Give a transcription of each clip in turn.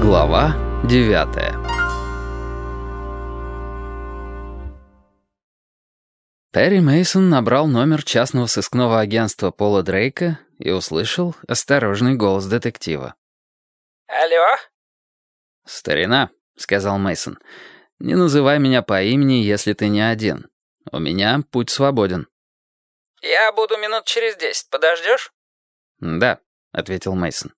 Глава 9. Перри Мейсон набрал номер частного сыскного агентства Пола Дрейка и услышал осторожный голос детектива. «Алло?» «Старина», — сказал Мейсон, — «не называй меня по имени, если ты не один. У меня путь свободен». «Я буду минут через 10. Подождешь?» «Да», — ответил Мейсон.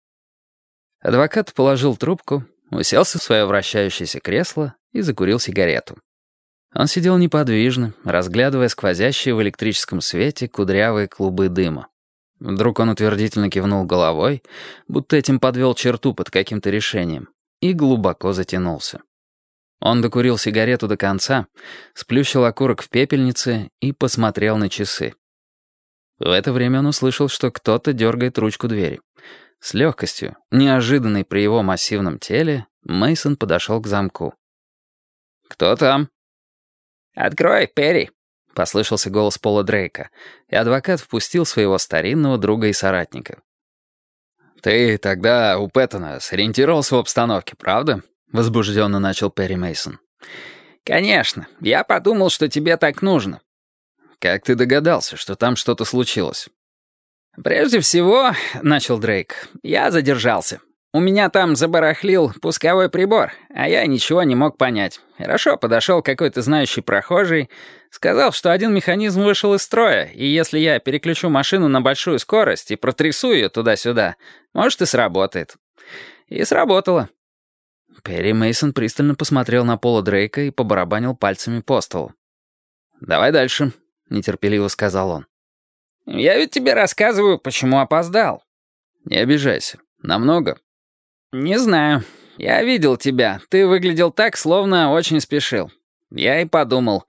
Адвокат положил трубку, уселся в свое вращающееся кресло и закурил сигарету. Он сидел неподвижно, разглядывая сквозящие в электрическом свете кудрявые клубы дыма. Вдруг он утвердительно кивнул головой, будто этим подвел черту под каким-то решением, и глубоко затянулся. Он докурил сигарету до конца, сплющил окурок в пепельнице и посмотрел на часы. В это время он услышал, что кто-то дергает ручку двери. С легкостью, неожиданной при его массивном теле, Мейсон подошел к замку. «Кто там?» «Открой, Перри», — послышался голос Пола Дрейка, и адвокат впустил своего старинного друга и соратника. «Ты тогда у Пэттона сориентировался в обстановке, правда?» — возбужденно начал Перри Мейсон. «Конечно. Я подумал, что тебе так нужно». «Как ты догадался, что там что-то случилось?» «Прежде всего, — начал Дрейк, — я задержался. У меня там забарахлил пусковой прибор, а я ничего не мог понять. Хорошо подошел какой-то знающий прохожий, сказал, что один механизм вышел из строя, и если я переключу машину на большую скорость и протрясу ее туда-сюда, может, и сработает. И сработало». Перри Мейсон пристально посмотрел на Пола Дрейка и побарабанил пальцами по столу. «Давай дальше», — нетерпеливо сказал он. «Я ведь тебе рассказываю, почему опоздал». «Не обижайся. Намного?» «Не знаю. Я видел тебя. Ты выглядел так, словно очень спешил. Я и подумал,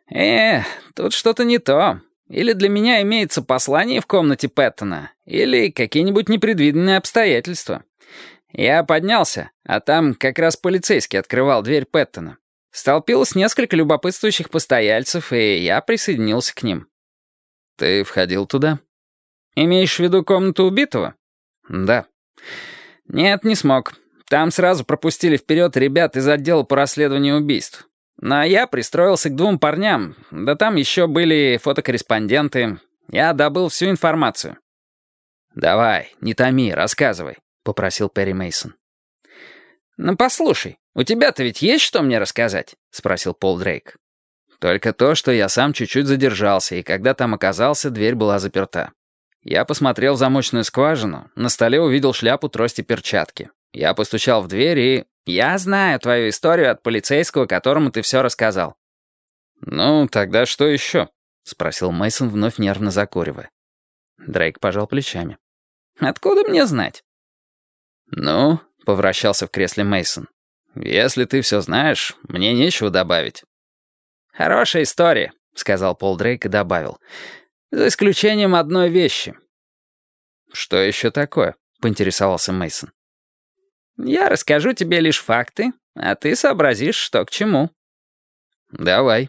тут что-то не то. Или для меня имеется послание в комнате Пэттона, или какие-нибудь непредвиденные обстоятельства. Я поднялся, а там как раз полицейский открывал дверь Пэттона. Столпилось несколько любопытствующих постояльцев, и я присоединился к ним». «Ты входил туда?» «Имеешь в виду комнату убитого?» «Да». «Нет, не смог. Там сразу пропустили вперед ребят из отдела по расследованию убийств. Но я пристроился к двум парням, да там еще были фотокорреспонденты. Я добыл всю информацию». «Давай, не томи, рассказывай», — попросил Перри Мейсон. «Ну, послушай, у тебя-то ведь есть что мне рассказать?» — спросил Пол Дрейк. «Только то, что я сам чуть-чуть задержался, и когда там оказался, дверь была заперта. Я посмотрел в замочную скважину, на столе увидел шляпу, трость и перчатки. Я постучал в дверь и... Я знаю твою историю от полицейского, которому ты все рассказал». «Ну, тогда что еще?» — спросил Мейсон, вновь нервно закуривая. Дрейк пожал плечами. «Откуда мне знать?» «Ну», — повращался в кресле Мейсон, — «если ты все знаешь, мне нечего добавить». «Хорошая история», — сказал Пол Дрейк и добавил. «За исключением одной вещи». «Что еще такое?» — поинтересовался Мейсон. «Я расскажу тебе лишь факты, а ты сообразишь, что к чему». «Давай».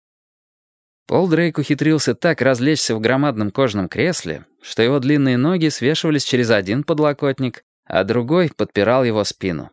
Пол Дрейк ухитрился так развлечься в громадном кожаном кресле, что его длинные ноги свешивались через один подлокотник, а другой подпирал его спину.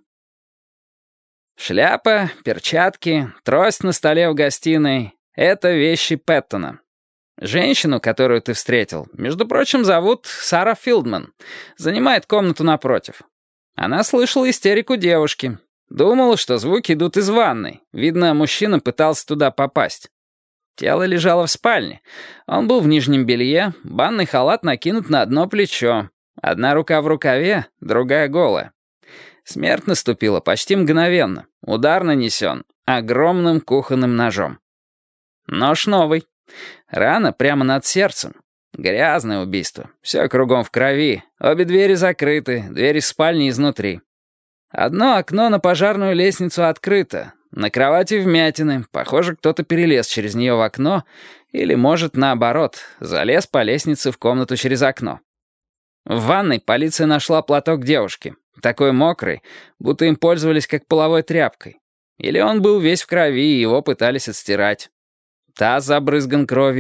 «Шляпа, перчатки, трость на столе в гостиной — это вещи Пэттона. Женщину, которую ты встретил, между прочим, зовут Сара Филдман, занимает комнату напротив. Она слышала истерику девушки, думала, что звуки идут из ванной. Видно, мужчина пытался туда попасть. Тело лежало в спальне. Он был в нижнем белье, банный халат накинут на одно плечо. Одна рука в рукаве, другая голая. Смерть наступила почти мгновенно. Удар нанесен огромным кухонным ножом. Нож новый. Рана прямо над сердцем. Грязное убийство. Все кругом в крови. Обе двери закрыты, дверь из спальни изнутри. Одно окно на пожарную лестницу открыто. На кровати вмятины. Похоже, кто-то перелез через нее в окно. Или, может, наоборот, залез по лестнице в комнату через окно. В ванной полиция нашла платок девушки. Такой мокрый, будто им пользовались как половой тряпкой. Или он был весь в крови, и его пытались отстирать. Таз забрызган кровью.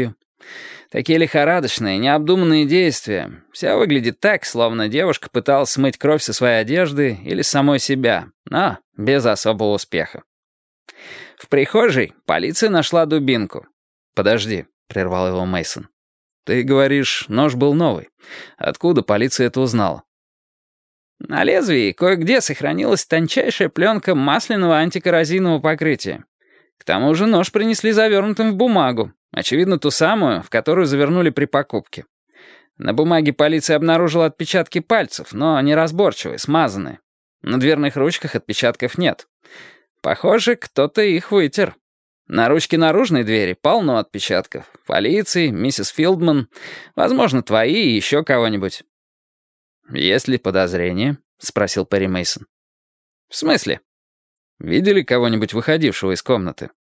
Такие лихорадочные, необдуманные действия. Все выглядит так, словно девушка пыталась смыть кровь со своей одежды или с самой себя, но без особого успеха. В прихожей полиция нашла дубинку. «Подожди», — прервал его Мейсон. «Ты говоришь, нож был новый. Откуда полиция это узнала?» На лезвии кое-где сохранилась тончайшая пленка масляного антикоррозийного покрытия. К тому же нож принесли завернутым в бумагу, очевидно, ту самую, в которую завернули при покупке. На бумаге полиция обнаружила отпечатки пальцев, но неразборчивые, смазанные. На дверных ручках отпечатков нет. Похоже, кто-то их вытер. На ручке наружной двери полно отпечатков. Полиции, миссис Филдман, возможно, твои и еще кого-нибудь. «Есть ли подозрения?» — спросил Перри Мейсон. «В смысле?» «Видели кого-нибудь выходившего из комнаты?»